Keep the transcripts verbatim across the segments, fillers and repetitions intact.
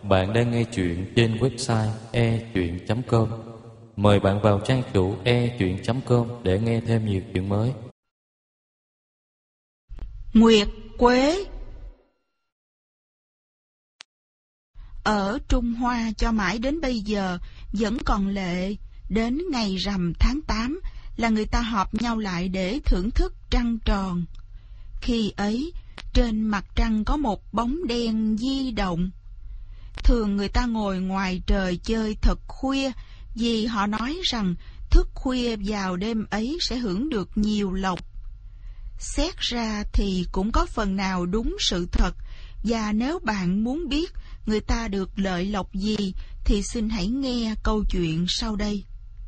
Bạn đang nghe chuyện trên website e chuyện chấm com. Mời bạn vào trang chủ e chuyện chấm com để nghe thêm nhiều chuyện mới. Nguyệt Quế. Ở Trung Hoa cho mãi đến bây giờ vẫn còn lệ, đến ngày rằm tháng tám là người ta họp nhau lại để thưởng thức trăng tròn. Khi ấy, trên mặt trăng có một bóng đen di động. Thường người ta ngồi ngoài trời chơi thật khuya, vì họ nói rằng thức khuya vào đêm ấy sẽ hưởng được nhiều lộc. Xét ra thì cũng có phần nào đúng sự thật, và nếu bạn muốn biết người ta được lợi lộc gì thì xin hãy nghe câu chuyện sau đây.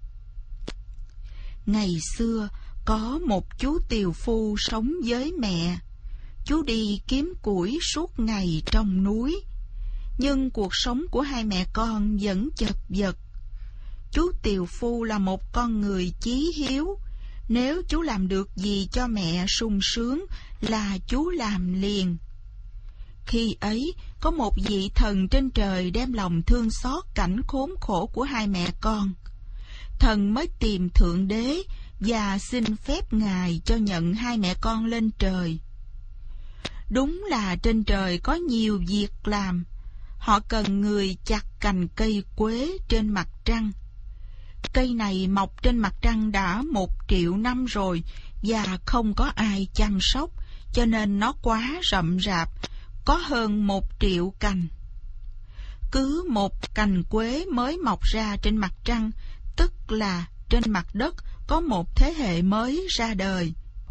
Ngày xưa, có một chú tiều phu sống với mẹ. Chú đi kiếm củi suốt ngày trong núi, nhưng cuộc sống của hai mẹ con vẫn chật vật. Chú tiều phu là một con người chí hiếu. Nếu chú làm được gì cho mẹ sung sướng là chú làm liền. Khi ấy, có một vị thần trên trời đem lòng thương xót cảnh khốn khổ của hai mẹ con. Thần mới tìm Thượng Đế và xin phép Ngài cho nhận hai mẹ con lên trời. Đúng là trên trời có nhiều việc làm. Họ cần người chặt cành cây quế trên mặt trăng. Cây này mọc trên mặt trăng đã một triệu năm rồi và không có ai chăm sóc, cho nên nó quá rậm rạp, có hơn một triệu cành. Cứ một cành quế mới mọc ra trên mặt trăng, tức là trên mặt đất có một thế hệ mới ra đời.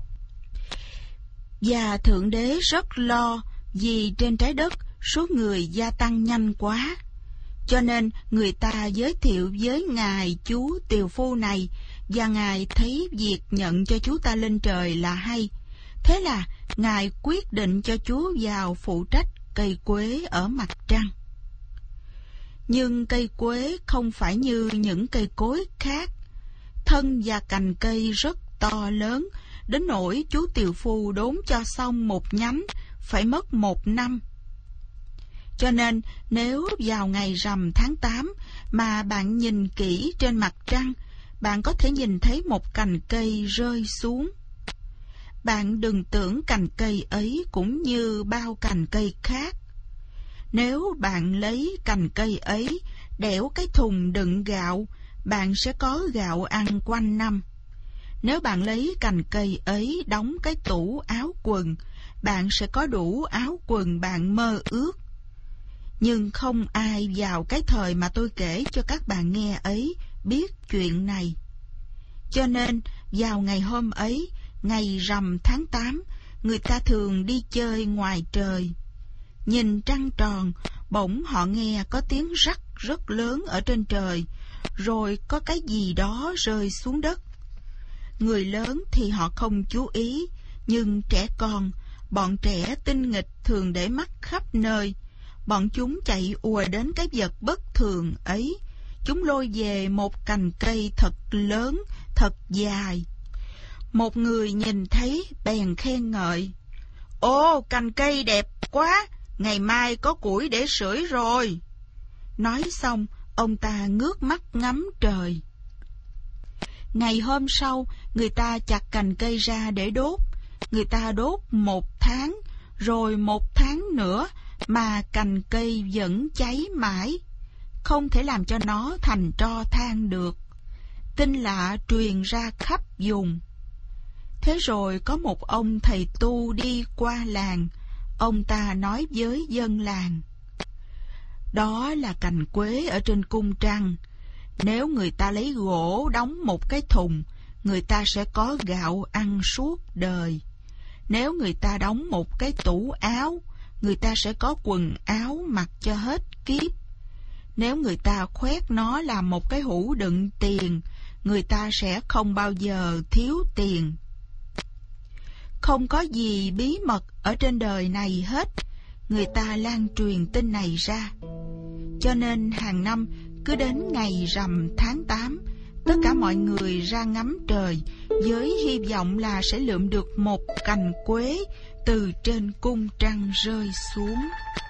Và Thượng Đế rất lo vì trên trái đất số người gia tăng nhanh quá. Cho nên người ta giới thiệu với Ngài chú tiều phu này, và Ngài thấy việc nhận cho chú ta lên trời là hay. Thế là Ngài quyết định cho chú vào phụ trách cây quế ở mặt trăng. Nhưng cây quế không phải như những cây cối khác. Thân và cành cây rất to lớn, đến nỗi chú tiều phu đốn cho xong một nhánh phải mất một năm. Cho nên nếu vào ngày rằm tháng tám mà bạn nhìn kỹ trên mặt trăng, bạn có thể nhìn thấy một cành cây rơi xuống. Bạn đừng tưởng cành cây ấy cũng như bao cành cây khác. Nếu bạn lấy cành cây ấy, đẽo cái thùng đựng gạo, bạn sẽ có gạo ăn quanh năm. Nếu bạn lấy cành cây ấy đóng cái tủ áo quần, bạn sẽ có đủ áo quần bạn mơ ước. Nhưng không ai vào cái thời mà tôi kể cho các bạn nghe ấy biết chuyện này. Cho nên vào ngày hôm ấy, ngày rằm tháng tám, người ta thường đi chơi ngoài trời. Nhìn trăng tròn, bỗng họ nghe có tiếng rắc rất lớn ở trên trời, rồi có cái gì đó rơi xuống đất. Người lớn thì họ không chú ý, nhưng trẻ con, bọn trẻ tinh nghịch thường để mắt khắp nơi. Bọn chúng chạy ùa đến cái vật bất thường ấy. Chúng lôi về một cành cây thật lớn, thật dài. Một người nhìn thấy bèn khen ngợi: "Ồ, cành cây đẹp quá, ngày mai có củi để sưởi rồi." Nói xong, ông ta ngước mắt ngắm trời. Ngày hôm sau, người ta chặt cành cây ra để đốt. Người ta đốt một tháng, rồi một tháng nữa, mà cành cây vẫn cháy mãi, không thể làm cho nó thành tro than được. Tin lạ truyền ra khắp vùng. Thế rồi có một ông thầy tu đi qua làng. Ông ta nói với dân làng: "Đó là cành quế ở trên cung trăng. Nếu người ta lấy gỗ đóng một cái thùng, người ta sẽ có gạo ăn suốt đời. Nếu người ta đóng một cái tủ áo, người ta sẽ có quần áo mặc cho hết kiếp. Nếu người ta khoét nó làm một cái hũ đựng tiền, người ta sẽ không bao giờ thiếu tiền." Không có gì bí mật ở trên đời này hết. Người ta lan truyền tin này ra. Cho nên hàng năm, cứ đến ngày rằm tháng tám, tất cả mọi người ra ngắm trời với hy vọng là sẽ lượm được một cành quế từ trên cung trăng rơi xuống.